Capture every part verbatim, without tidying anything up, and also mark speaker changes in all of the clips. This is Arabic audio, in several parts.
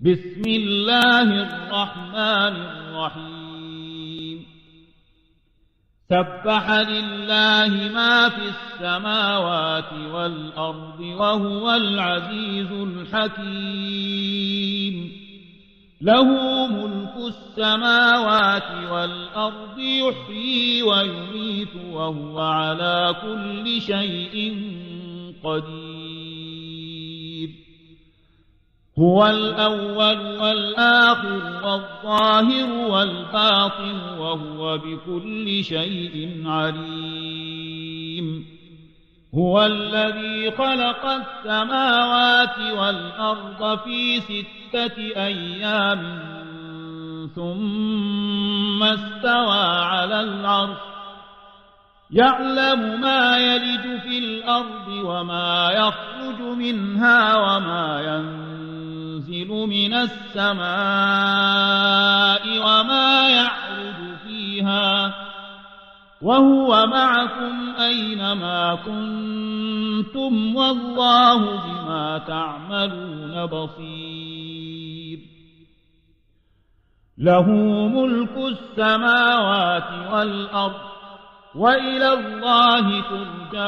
Speaker 1: بسم الله الرحمن الرحيم سبح لله ما في السماوات والأرض وهو العزيز الحكيم له ملك السماوات والأرض يحيي ويميت وهو على كل شيء قدير هو الأول والآخر والظاهر والباطن وهو بكل شيء عليم هو الذي خلق السماوات والأرض في ستة أيام ثم استوى على العرش يعلم ما يلج في الأرض وما يخرج منها وما ينزل من السماء وما يعرج فيها وهو معكم أينما كنتم والله بما تعملون بصير له ملك السماوات والأرض وإلى الله ترجع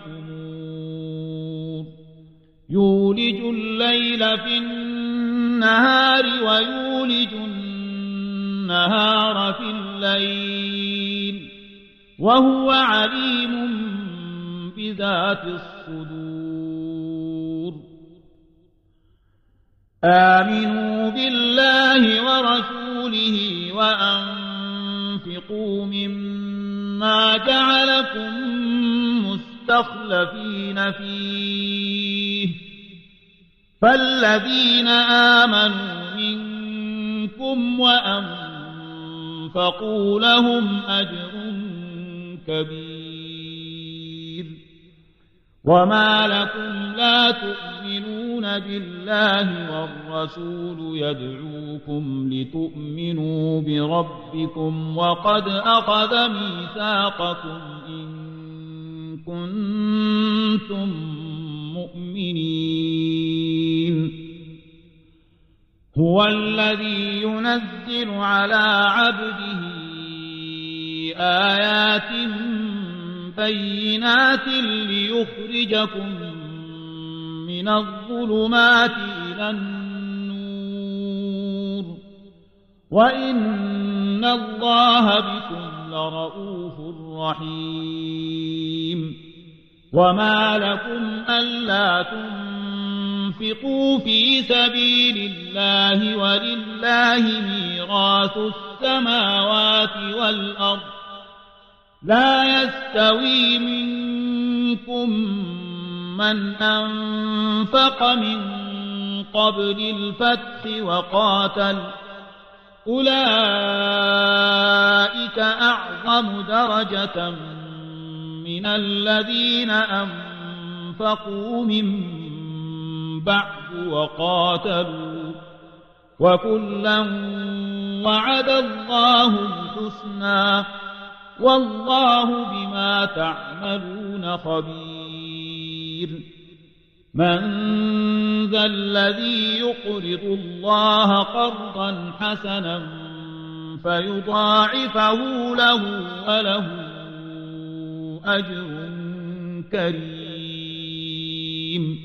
Speaker 1: الأمور يولج الليل في النهار ويولج النهار في الليل وهو عليم بذات الصدور آمنوا بالله ورسوله وأنفقوا مما جعلكم مستخلفين فيه فالذين آمنوا منكم وأنفقوا لهم أجر كبير وما لكم لا تؤمنون بالله والرسول يدعوكم لتؤمنوا بربكم وقد أخذ ميثاقكم إن كنتم مؤمنين هو الذي ينزل على عبده آيات بينات ليخرجكم من الظلمات إلى النور وإن الله بكم لرؤوف رحيم وما لكم ألا تنفقوا في سبيل الله ولله ميراث السماوات والأرض لا يستوي منكم من أنفق من قبل الفتح وقاتل أولئك أعظم درجة من الذين أنفقوا من بعد وقاتلوا وكلا وعد الله الحسنى والله بما تعملون خبير من ذا الذي يقرض الله قرضا حسنا فيضاعفه له وله أجر كريم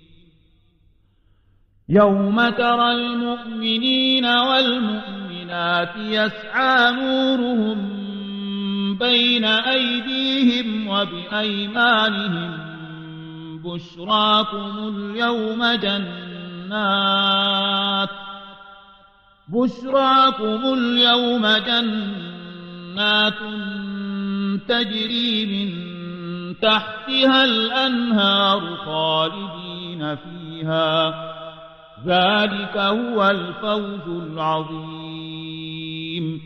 Speaker 1: يوم ترى المؤمنين والمؤمنات يسعى نورهم بين أيديهم وبأيمانهم بشراكم اليوم جنات بشراكم اليوم جنات تجري من تحتها الأنهار خالدين فيها ذلك هو الفوز العظيم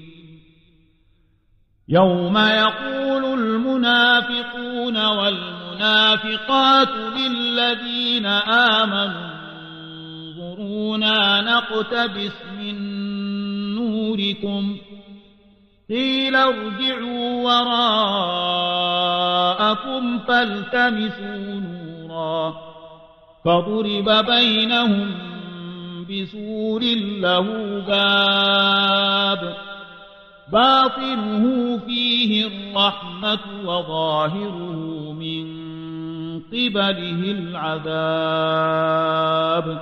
Speaker 1: يوم يقول المنافقون والمنافقات للذين آمنوا انظرونا نقتبس من نوركم قيل ارجعوا وراءكم فالتمسوا نورا فضرب بينهم بسور له باب باطنه فيه الرحمة وظاهره من قبله العذاب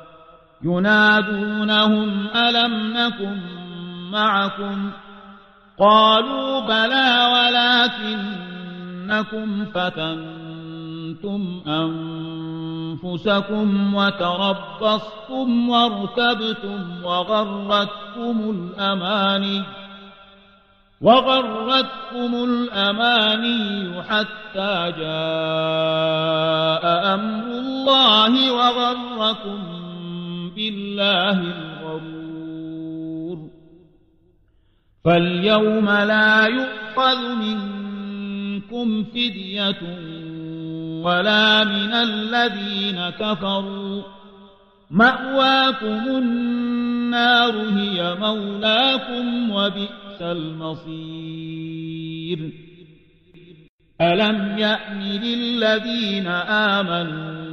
Speaker 1: ينادونهم ألم نكن معكم قالوا بلى ولكنكم فتنتم أنفسكم وتربصتم وارتبتم وغرتكم الأماني وغرتكم الأماني حتى جاء أمر الله وغركم بالله الغرور فاليوم لا يؤخذ منكم فدية ولا من الذين كفروا مأواكم النار هي مولاكم وبئس المصير ألم يأن للذين آمنوا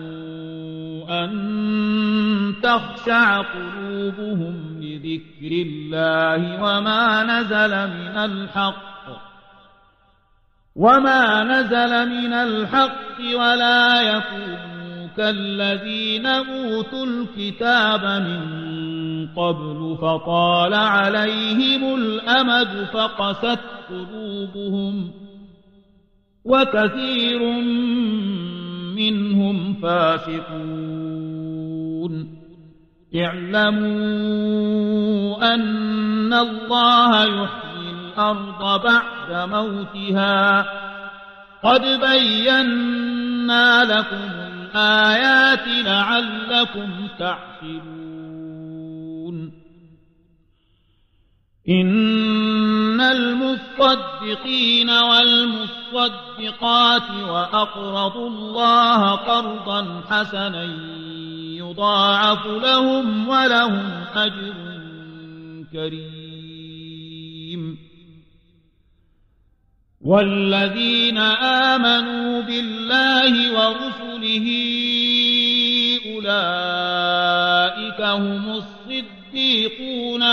Speaker 1: أن تخشع قلوبهم لذكر الله وما نزل من الحق وما نزل من الحق ولا يكونوا كالذين أوتوا الكتاب من قبل فطال عليهم الأمد فقست قلوبهم وكثير منهم فاسقون اعلموا أن الله يحيي الأرض بعد موتها قد بينا لكم الآيات لعلكم تعقلون إن المصدقين والمصدقات وأقرضوا الله قرضا حسنا يضاعف لهم ولهم أجر كريم والذين آمنوا بالله ورسله أولئك هم الصديقون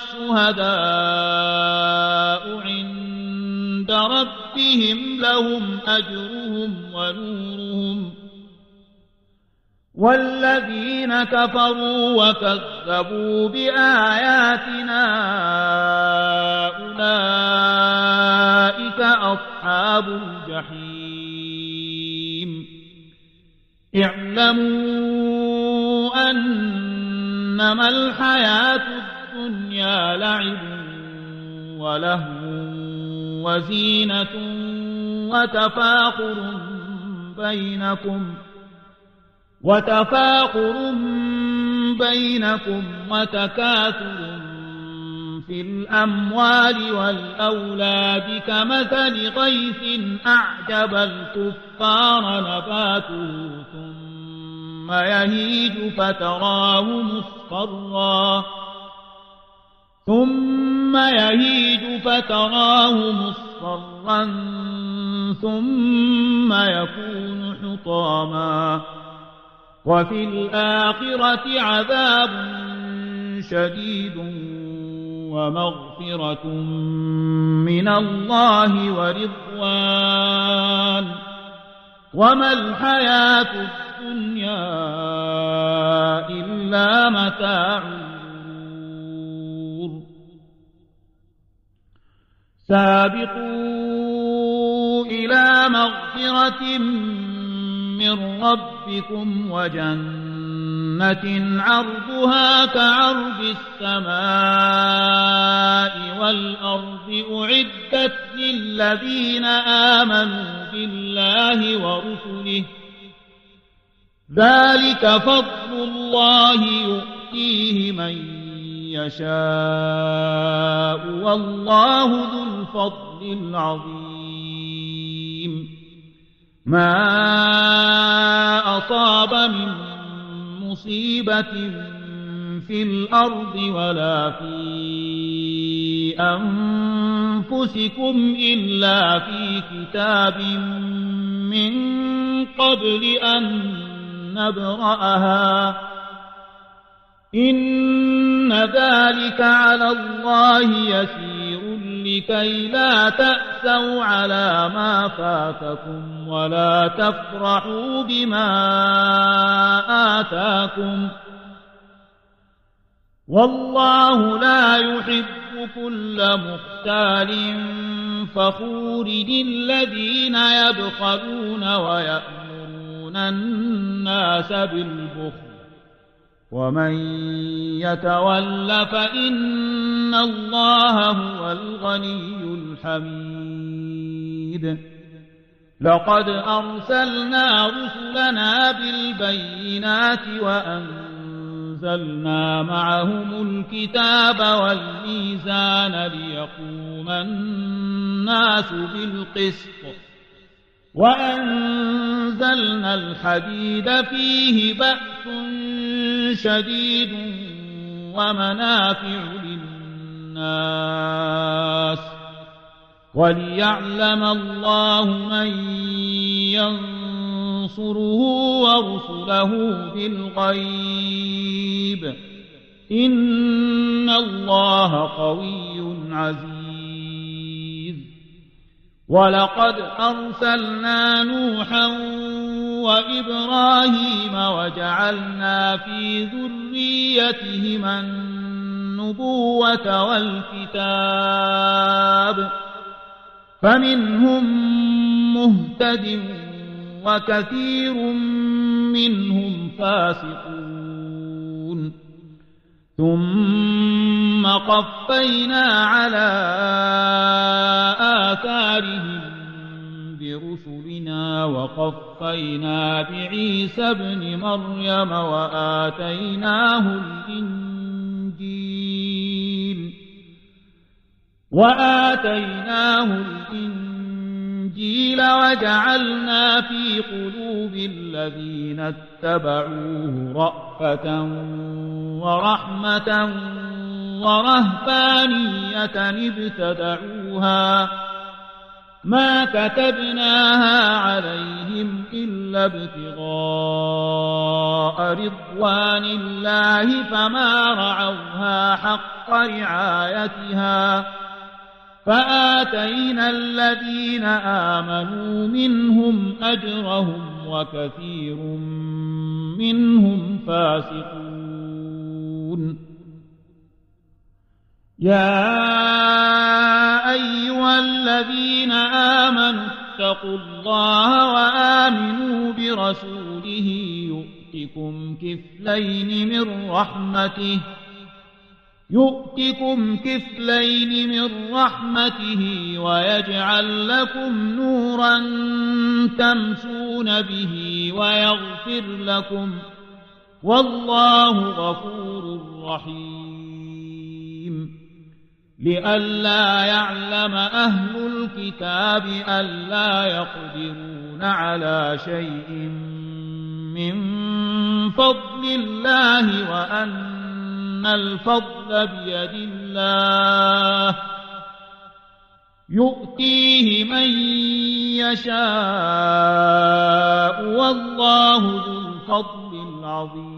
Speaker 1: والشهداء عند ربهم لهم أجرهم ونورهم والذين كفروا وكذبوا بآياتنا أولئك أصحاب الجحيم اعلموا أنما الحياة الدنيا لعب ولهو وزينة وتفاخر بينكم وتفاخر بينكم وتكاثر في الأموال والأولاد كمثل غيث أعجب الكفار نباته ثم يهيج فتراه مصفرا ثم يهيج فتراه مصفرا ثم يكون حطاما وفي الآخرة عذاب شديد ومغفرة من الله ورضوان وما الحياة الدنيا إلا متاع الغرور سابقوا إلى مغفرة من ربكم وجنة عرضها كعرض السماء والأرض أعدت للذين آمنوا بالله ورسله ذلك فضل الله يؤتيه من يشاء والله ذو الفضل العظيم ما أصاب من مصيبة في الأرض ولا في أنفسكم إلا في كتاب من قبل أن نبرأها إن ذلك على الله يسير لكي لا تأسوا على ما فاتكم ولا تفرحوا بما آتاكم والله لا يحب كل مختال فخور الذين يبخلون ويأمرون الناس بالبخل ومن يتول فإن الله هو الغني الحميد لقد أرسلنا رسلنا بالبينات وأنزلنا معهم الكتاب والميزان ليقوم الناس بالقسط وأنزلنا الحديد فيه بأس شديد ومنافع للناس وليعلم الله من ينصره ورسله بالغيب إن الله قوي عزيز ولقد أرسلنا نوحا وإبراهيم وجعلنا في ذريتهما النبوة والكتاب فمنهم مهتد وكثير منهم فاسقون ثم قفينا على آثارهم برسلنا وقفينا بعيسى ابن مريم وآتيناه الإنجيل وآتيناه الإنجيل وجعلنا في قلوب الذين اتبعوه رأفة ورحمة ورهبانية ابتدعوها ما كتبناها عليهم إلا ابتغاء رضوان الله فما رعوها حق رعايتها فآتينا الذين آمنوا منهم أجرهم وكثير منهم فاسقون يا أيها الذين آمنوا اتقوا الله وآمنوا برسوله يؤتكم كفلين من رحمته يؤتكم كفلين من رحمته ويجعل لكم نورا تمشون به ويغفر لكم والله غفور رحيم لئلا يعلم أهل الكتاب ألا يقدرون على شيء من فضل الله وأن الفضل بيد الله يؤتيه من يشاء والله ذو الفضل العظيم